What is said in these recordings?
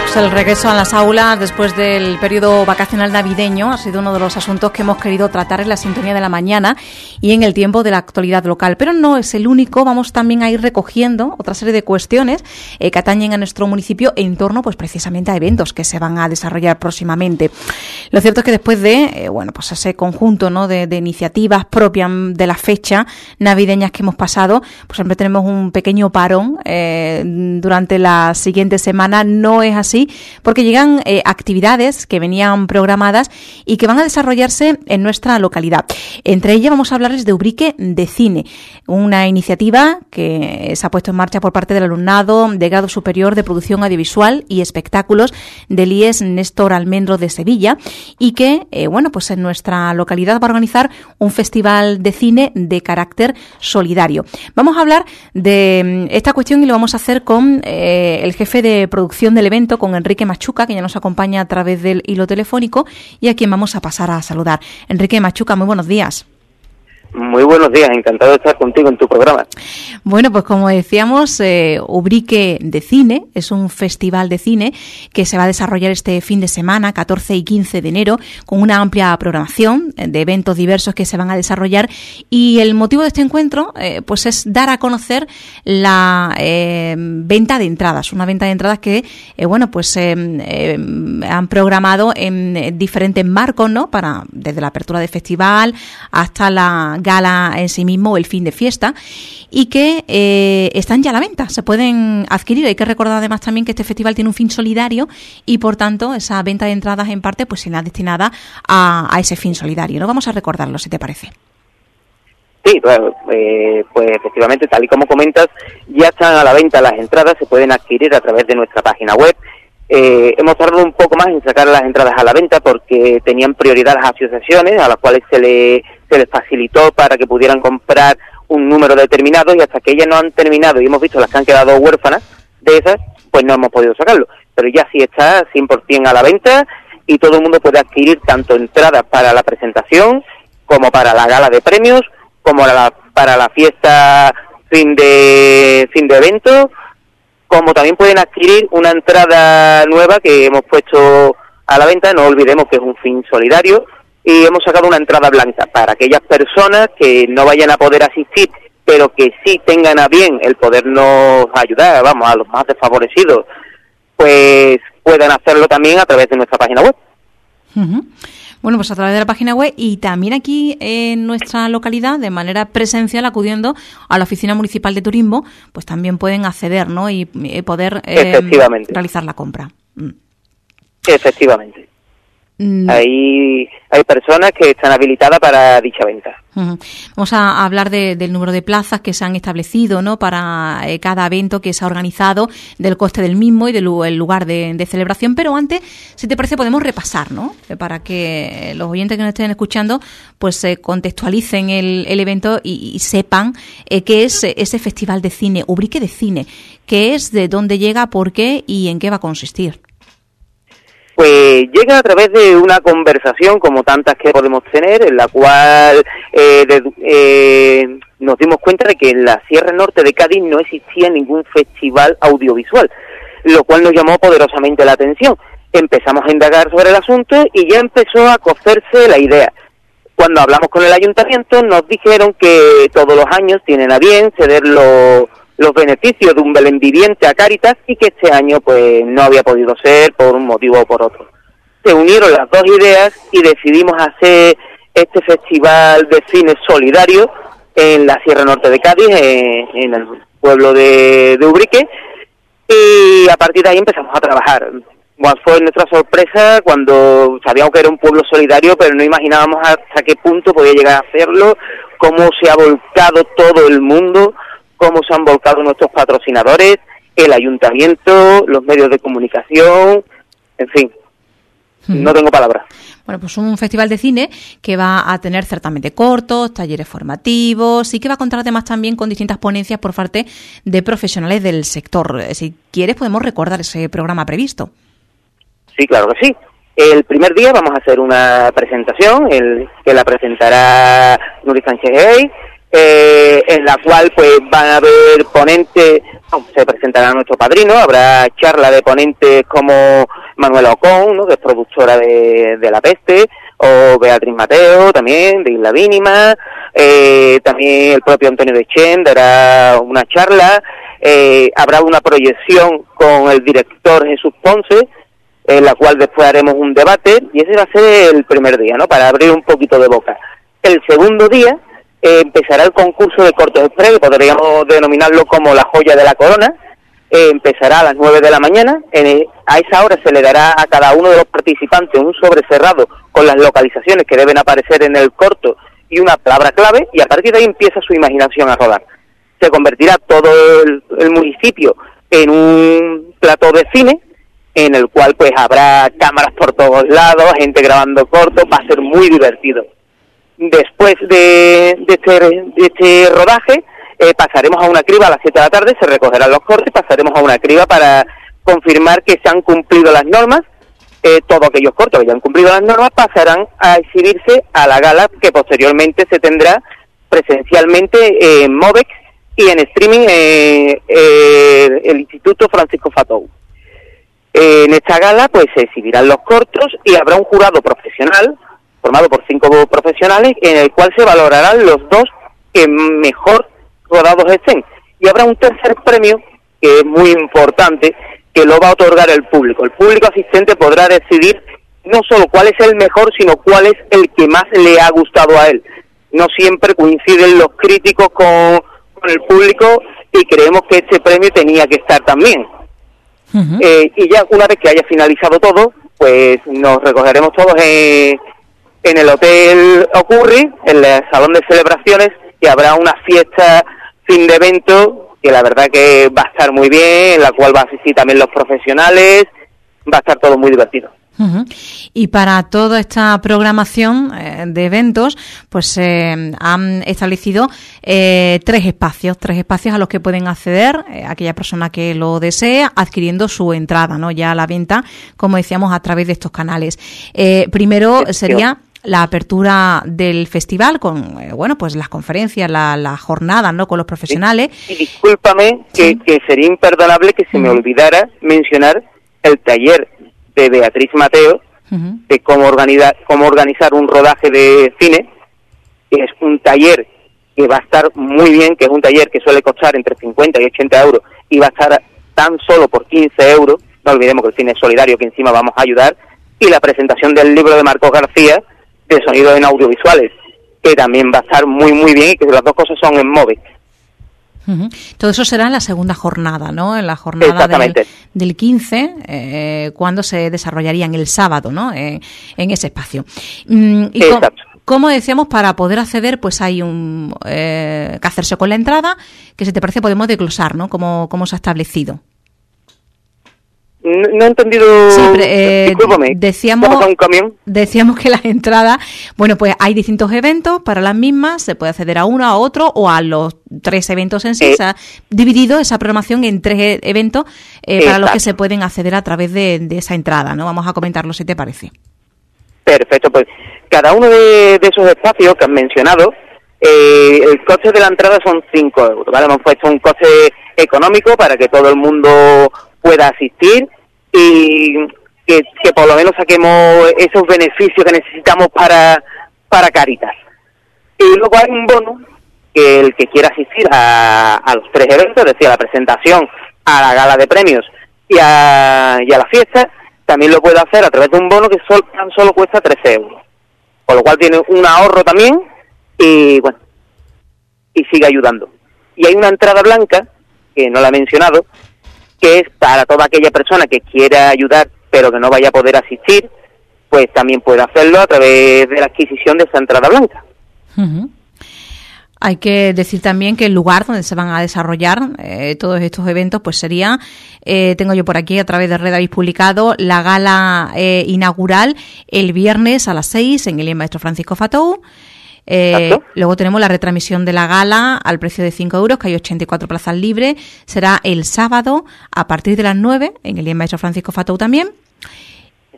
Pues el regreso a las aulas después del periodo vacacional navideño ha sido uno de los asuntos que hemos querido tratar en la sintonía de la mañana y en el tiempo de la actualidad local. Pero no es el único, vamos también a ir recogiendo otra serie de cuestiones que atañen a nuestro municipio en torno pues precisamente a eventos que se van a desarrollar próximamente. Lo cierto es que después de pues ese conjunto, ¿no?, de iniciativas propias de la fecha navideñas que hemos pasado, pues siempre tenemos un pequeño parón durante la siguiente semana. No es así, porque llegan actividades que venían programadas y que van a desarrollarse en nuestra localidad. Entre ellas vamos a hablarles de Ubrique de Cine, una iniciativa que se ha puesto en marcha por parte del alumnado de grado superior de producción audiovisual y espectáculos del IES Néstor Almendro de Sevilla y que, pues en nuestra localidad va a organizar un festival de cine de carácter solidario. Vamos a hablar de esta cuestión y lo vamos a hacer con el jefe de producción del evento, con Enrique Machuca, que ya nos acompaña a través del hilo telefónico y a quien vamos a pasar a saludar. Enrique Machuca, muy buenos días. Muy buenos días, encantado de estar contigo en tu programa. Bueno, pues como decíamos, Ubrique de Cine es un festival de cine que se va a desarrollar este fin de semana, 14 y 15 de enero, con una amplia programación de eventos diversos que se van a desarrollar, y el motivo de este encuentro pues es dar a conocer la venta de entradas, una venta de entradas que han programado en diferentes marcos, ¿no?, para desde la apertura del festival hasta la gala en sí mismo o el fin de fiesta, y que están ya a la venta, se pueden adquirir. Hay que recordar además también que este festival tiene un fin solidario y por tanto esa venta de entradas en parte pues será destinada a ese fin solidario, ¿no? Vamos a recordarlo, si te parece. Sí, pues efectivamente, tal y como comentas, ya están a la venta las entradas, se pueden adquirir a través de nuestra página web. Hemos tardado un poco más en sacar las entradas a la venta porque tenían prioridad las asociaciones a las cuales se les facilitó para que pudieran comprar un número determinado, y hasta que ellas no han terminado y hemos visto las que han quedado huérfanas de esas, pues no hemos podido sacarlo. Pero ya sí está 100% a la venta y todo el mundo puede adquirir tanto entradas para la presentación como para la gala de premios, como para la fiesta fin de evento, como también pueden adquirir una entrada nueva que hemos puesto a la venta. No olvidemos que es un fin solidario, y hemos sacado una entrada blanca para aquellas personas que no vayan a poder asistir, pero que sí tengan a bien el podernos ayudar, a los más desfavorecidos, pues puedan hacerlo también a través de nuestra página web. Uh-huh. Bueno, pues a través de la página web y también aquí en nuestra localidad, de manera presencial, acudiendo a la Oficina Municipal de Turismo, pues también pueden acceder, ¿no?, y poder realizar la compra. Efectivamente. Hay personas que están habilitadas para dicha venta. Uh-huh. Vamos a hablar del número de plazas que se han establecido, ¿no?, para cada evento que se ha organizado, del coste del mismo y del lugar de celebración. Pero antes, si te parece, podemos repasar, ¿no?, para que los oyentes que nos estén escuchando pues contextualicen el evento y sepan qué es ese festival de cine, Ubrique de Cine, qué es, de dónde llega, por qué y en qué va a consistir. Pues llega a través de una conversación como tantas que podemos tener, en la cual nos dimos cuenta de que en la Sierra Norte de Cádiz no existía ningún festival audiovisual, lo cual nos llamó poderosamente la atención. Empezamos a indagar sobre el asunto y ya empezó a cocerse la idea. Cuando hablamos con el ayuntamiento nos dijeron que todos los años tienen a bien ceder los beneficios de un Belén viviente a Cáritas, y que este año pues no había podido ser por un motivo o por otro. Se unieron las dos ideas y decidimos hacer este festival de cine solidario en la Sierra Norte de Cádiz, en el pueblo de Ubrique, y a partir de ahí empezamos a trabajar. Fue nuestra sorpresa cuando sabíamos que era un pueblo solidario, pero no imaginábamos hasta qué punto podía llegar a hacerlo, cómo se ha volcado todo el mundo, cómo se han volcado nuestros patrocinadores, el ayuntamiento, los medios de comunicación, en fin, no tengo palabras. Bueno, pues un festival de cine que va a tener certamen de cortos, talleres formativos y que va a contar además también con distintas ponencias por parte de profesionales del sector. Si quieres podemos recordar ese programa previsto. Sí, claro que sí. El primer día vamos a hacer una presentación, que la presentará Nuri Sánchez Hey. en la cual pues van a haber ponentes, se presentará nuestro padrino, habrá charla de ponentes como Manuela Ocón, ¿no?, que es productora de La Peste, o Beatriz Mateo también, de Isla Mínima, también el propio Antonio de Chen dará una charla, habrá una proyección con el director Jesús Ponce, en la cual después haremos un debate, y ese va a ser el primer día, ¿no?, para abrir un poquito de boca. El segundo día empezará el concurso de cortos express, que podríamos denominarlo como la joya de la corona. Empezará a las 9 de la mañana, a esa hora se le dará a cada uno de los participantes un sobre cerrado con las localizaciones que deben aparecer en el corto y una palabra clave, y a partir de ahí empieza su imaginación a rodar. Se convertirá todo el municipio en un plató de cine, en el cual pues habrá cámaras por todos lados, gente grabando cortos, va a ser muy divertido. Después de este rodaje, pasaremos a una criba a las 7 de la tarde, se recogerán los cortes, pasaremos a una criba para confirmar que se han cumplido las normas. Todos aquellos cortos que ya han cumplido las normas pasarán a exhibirse a la gala, que posteriormente se tendrá presencialmente en Movex y en streaming el Instituto Francisco Fatou. En esta gala pues se exhibirán los cortos y habrá un jurado profesional formado por 5 profesionales, en el cual se valorarán los 2 que mejor rodados estén. Y habrá un tercer premio, que es muy importante, que lo va a otorgar el público. El público asistente podrá decidir no solo cuál es el mejor, sino cuál es el que más le ha gustado a él. No siempre coinciden los críticos con el público, y creemos que este premio tenía que estar también. Uh-huh. Y ya una vez que haya finalizado todo, pues nos recogeremos todos en el Hotel Ocurri, en el salón de celebraciones, y habrá una fiesta fin de evento que la verdad que va a estar muy bien, en la cual va a asistir también los profesionales, va a estar todo muy divertido. Uh-huh. Y para toda esta programación de eventos, pues han establecido 3 espacios a los que pueden acceder aquella persona que lo desea, adquiriendo su entrada, ¿no?, ya a la venta, como decíamos, a través de estos canales. Primero sería la apertura del festival con, pues las conferencias, la jornada, ¿no?, con los profesionales. Y discúlpame, que sería imperdonable que se me olvidara mencionar el taller de Beatriz Mateo, de cómo organizar un rodaje de cine, que es un taller que va a estar muy bien, que es un taller que suele costar entre 50 y 80 euros, y va a estar tan solo por 15 euros, no olvidemos que el cine es solidario, que encima vamos a ayudar, y la presentación del libro de Marcos García, de sonidos en audiovisuales, que también va a estar muy muy bien, y que las 2 cosas son en Movex. Uh-huh. Todo eso será en la segunda jornada, ¿no?, en la jornada del 15, cuando se desarrollarían el sábado, ¿no?, en ese espacio. Y como decíamos, para poder acceder, pues hay que hacerse con la entrada, que si te parece podemos desglosar, ¿no?, cómo se ha establecido. No he entendido. Sí, discúlpame. Decíamos que las entradas, pues hay distintos eventos para las mismas, se puede acceder a uno, a otro o a los 3 eventos en sí. Se ha dividido esa programación en 3 eventos para los que se pueden acceder a través de esa entrada, ¿no? Vamos a comentarlo si te parece. Perfecto, pues cada uno de esos espacios que has mencionado, el coste de la entrada son 5 euros, ¿vale? Hemos puesto un coste económico para que todo el mundo pueda asistir y que por lo menos saquemos esos beneficios que necesitamos para Cáritas. Y luego hay un bono que el que quiera asistir a los 3 eventos, es decir, a la presentación, a la gala de premios y a la fiesta, también lo puede hacer a través de un bono que tan solo cuesta 13 euros. Con lo cual tiene un ahorro también y sigue ayudando. Y hay una entrada blanca, que no la he mencionado, que es para toda aquella persona que quiera ayudar pero que no vaya a poder asistir, pues también puede hacerlo a través de la adquisición de esa entrada blanca. Uh-huh. Hay que decir también que el lugar donde se van a desarrollar todos estos eventos pues sería, tengo yo por aquí a través de Red Avis publicado, la gala inaugural el viernes a las 6 en el Maestro Francisco Fatou. Luego tenemos la retransmisión de la gala al precio de 5 euros, que hay 84 plazas libres. Será el sábado a partir de las 9 en el Maestro Francisco Fatou también.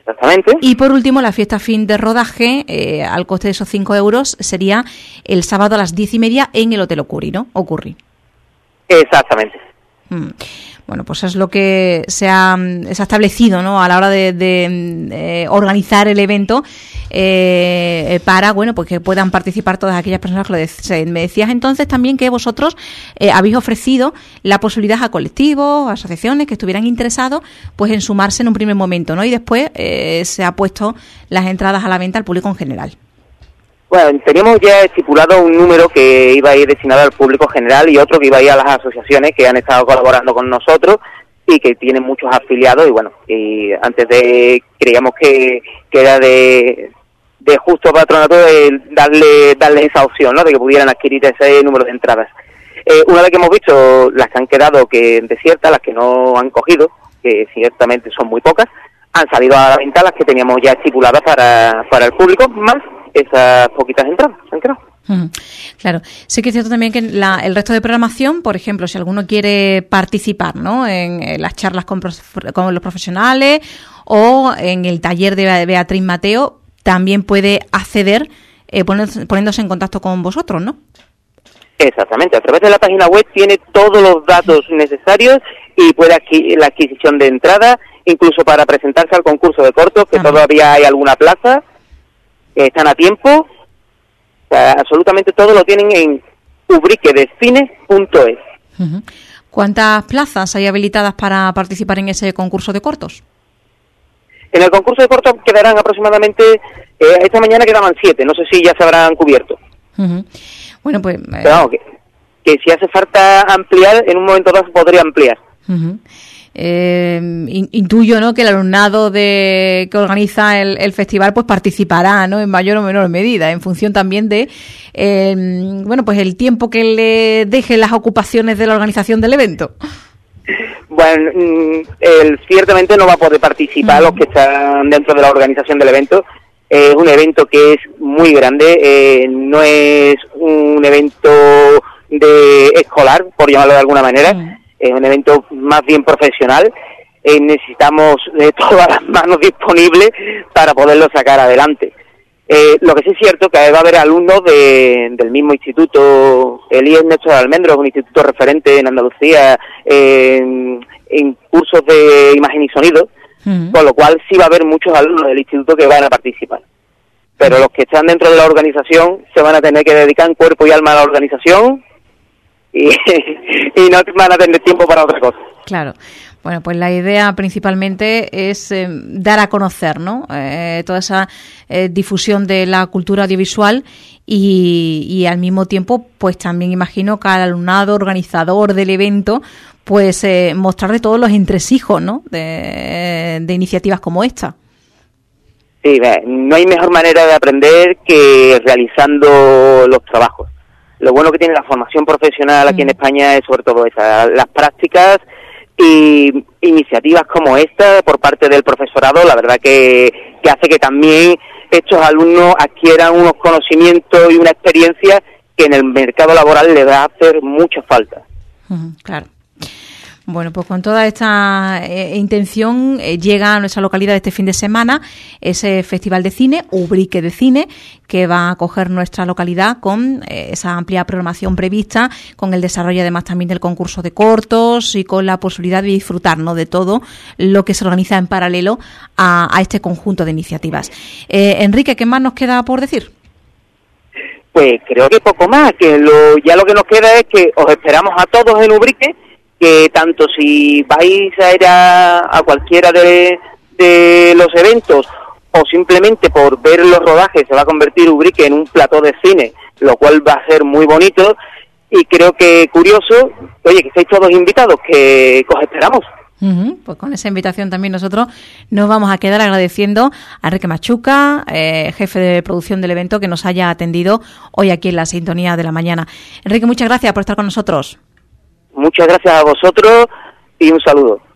Exactamente. Y por último, la fiesta fin de rodaje, al coste de esos 5 euros, sería el sábado a las 10:30 en el Hotel Ocurri, ¿no? Ocurri. Exactamente. Bueno, pues es lo que se ha establecido, ¿no?, a la hora de organizar el evento, para, bueno, pues que puedan participar todas aquellas personas que lo deseen. Me decías entonces también que vosotros habéis ofrecido la posibilidad a colectivos, a asociaciones que estuvieran interesados, pues en sumarse en un primer momento, ¿no? Y después se ha puesto las entradas a la venta al público en general. Bueno, teníamos ya estipulado un número que iba a ir destinado al público general y otro que iba a ir a las asociaciones que han estado colaborando con nosotros y que tienen muchos afiliados. Y bueno, y antes creíamos que era de justo patronato darle esa opción, ¿no?, de que pudieran adquirir ese número de entradas. Una vez que hemos visto las que han quedado desiertas, las que no han cogido, que ciertamente son muy pocas, han salido a la venta las que teníamos ya estipuladas para el público, más esas poquitas entradas han quedado. Claro, sí que es cierto también que el resto de programación, por ejemplo, si alguno quiere participar, ¿no?, en las charlas con los profesionales o en el taller de Beatriz Mateo, también puede acceder poniéndose en contacto con vosotros, ¿no? Exactamente, a través de la página web tiene todos los datos necesarios y puede la adquisición de entradas, incluso para presentarse al concurso de cortos, que todavía hay alguna plaza, que están a tiempo. O sea, absolutamente todo lo tienen en ubriquedecine.es. ¿Cuántas plazas hay habilitadas para participar en ese concurso de cortos? En el concurso de cortos quedarán aproximadamente, esta mañana quedaban 7, no sé si ya se habrán cubierto. Bueno, pues... Pero vamos, que si hace falta ampliar, en un momento dado se podría ampliar. Intuyo, ¿no?, que el alumnado que organiza el festival pues participará, ¿no?, en mayor o menor medida, en función también de bueno, pues el tiempo que le deje las ocupaciones de la organización del evento. Bueno, ciertamente no va a poder participar los que están dentro de la organización del evento. Es un evento que es muy grande, no es un evento escolar, por llamarlo de alguna manera. Es un evento más bien profesional. Necesitamos todas las manos disponibles para poderlo sacar adelante. Lo que sí es cierto que va a haber alumnos del mismo instituto, el IES Néstor de Almendros, un instituto referente en Andalucía en cursos de imagen y sonido, con lo cual sí va a haber muchos alumnos del instituto que van a participar. Pero los que están dentro de la organización se van a tener que dedicar en cuerpo y alma a la organización y no van a tener tiempo para otra cosa. Claro. Bueno, pues la idea principalmente es dar a conocer, ¿no?, toda esa difusión de la cultura audiovisual y al mismo tiempo, pues también imagino que al alumnado organizador del evento, pues mostrarle todos los entresijos, ¿no?, de iniciativas como esta. Sí, no hay mejor manera de aprender que realizando los trabajos. Lo bueno que tiene la formación profesional aquí en España es sobre todo las prácticas y iniciativas como esta por parte del profesorado, la verdad que hace que también estos alumnos adquieran unos conocimientos y una experiencia que en el mercado laboral les va a hacer mucha falta. Claro. Bueno, pues con toda esta intención llega a nuestra localidad este fin de semana ese Festival de Cine, Ubrique de Cine, que va a acoger nuestra localidad con esa amplia programación prevista, con el desarrollo además también del concurso de cortos y con la posibilidad de disfrutar, ¿no?, de todo lo que se organiza en paralelo a este conjunto de iniciativas. Enrique, ¿qué más nos queda por decir? Pues creo que poco más, que ya lo que nos queda es que os esperamos a todos en Ubrique, que tanto si vais a ir a cualquiera de los eventos o simplemente por ver los rodajes se va a convertir Ubrique en un plató de cine, lo cual va a ser muy bonito y creo que curioso, oye, que estáis todos invitados, que os esperamos. Pues con esa invitación también nosotros nos vamos a quedar agradeciendo a Enrique Machuca, jefe de producción del evento, que nos haya atendido hoy aquí en la Sintonía de la Mañana. Enrique, muchas gracias por estar con nosotros. Muchas gracias a vosotros y un saludo.